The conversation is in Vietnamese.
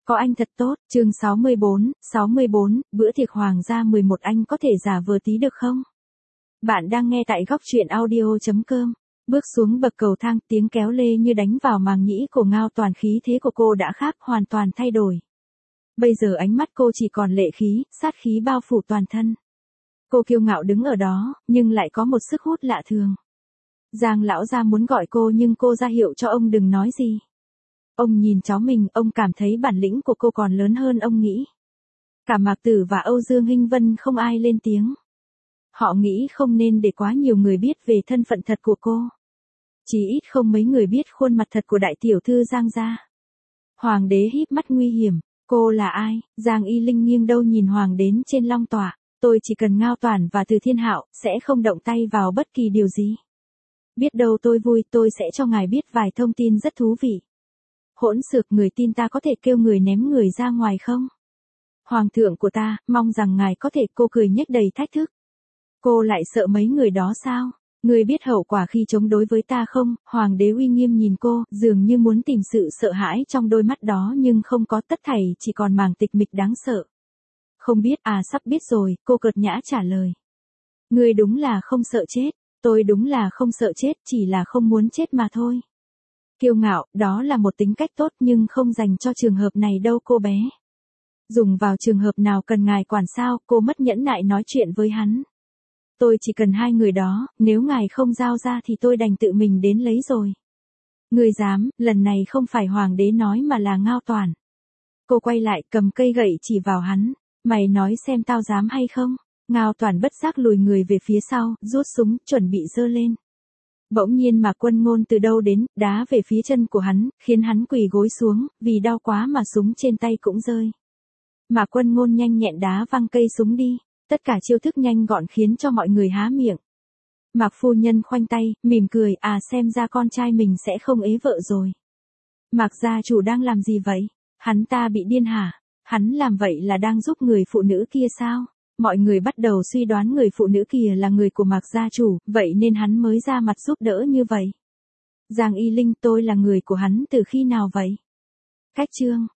Có anh thật tốt, chương 64, bữa tiệc hoàng gia 11 anh có thể giả vờ tí được không? Bạn đang nghe tại góc truyện audio.com. Bước xuống bậc cầu thang, tiếng kéo lê như đánh vào màng nhĩ của Ngao Toàn, khí thế của cô đã khác, hoàn toàn thay đổi. Bây giờ ánh mắt cô chỉ còn lệ khí, sát khí bao phủ toàn thân. Cô kiêu ngạo đứng ở đó, nhưng lại có một sức hút lạ thường. Giang lão gia muốn gọi cô nhưng cô ra hiệu cho ông đừng nói gì. Ông nhìn cháu mình, ông cảm thấy bản lĩnh của cô còn lớn hơn ông nghĩ. Cả Mạc Tử và Âu Dương Hinh Vân không ai lên tiếng. Họ nghĩ không nên để quá nhiều người biết về thân phận thật của cô. Chỉ ít không mấy người biết khuôn mặt thật của đại tiểu thư Giang gia. Hoàng đế híp mắt nguy hiểm, cô là ai? Giang Y Linh nghiêng đầu nhìn hoàng đến trên long tọa. Tôi chỉ cần Ngao Toàn và Từ Thiên Hạo, sẽ không động tay vào bất kỳ điều gì. Biết đâu tôi vui, tôi sẽ cho ngài biết vài thông tin rất thú vị. Hỗn xược, người tin ta có thể kêu người ném người ra ngoài không? Hoàng thượng của ta, mong rằng ngài có thể. Cô cười nhếch đầy thách thức. Cô lại sợ mấy người đó sao? Người biết hậu quả khi chống đối với ta không? Hoàng đế uy nghiêm nhìn cô, dường như muốn tìm sự sợ hãi trong đôi mắt đó nhưng không có, tất thảy chỉ còn màng tịch mịch đáng sợ. Không biết à, sắp biết rồi, cô cợt nhã trả lời. Người đúng là không sợ chết, tôi đúng là không sợ chết, chỉ là không muốn chết mà thôi. Kiêu ngạo, đó là một tính cách tốt nhưng không dành cho trường hợp này đâu cô bé. Dùng vào trường hợp nào cần ngài quản sao? Cô mất nhẫn nại nói chuyện với hắn. Tôi chỉ cần hai người đó, nếu ngài không giao ra thì tôi đành tự mình đến lấy rồi. Người dám, lần này không phải hoàng đế nói mà là Ngao Toàn. Cô quay lại, cầm cây gậy chỉ vào hắn. Mày nói xem tao dám hay không? Ngao Toàn bất giác lùi người về phía sau, rút súng, chuẩn bị giơ lên. Bỗng nhiên Mạc Quân Ngôn từ đâu đến, đá về phía chân của hắn, khiến hắn quỳ gối xuống, vì đau quá mà súng trên tay cũng rơi. Mạc Quân Ngôn nhanh nhẹn đá văng cây súng đi, tất cả chiêu thức nhanh gọn khiến cho mọi người há miệng. Mạc phu nhân khoanh tay, mỉm cười, à xem ra con trai mình sẽ không ế vợ rồi. Mạc gia chủ đang làm gì vậy? Hắn ta bị điên hả? Hắn làm vậy là đang giúp người phụ nữ kia sao? Mọi người bắt đầu suy đoán người phụ nữ kia là người của Mạc gia chủ, vậy nên hắn mới ra mặt giúp đỡ như vậy. Giang Y Linh, tôi là người của hắn từ khi nào vậy? Cách chương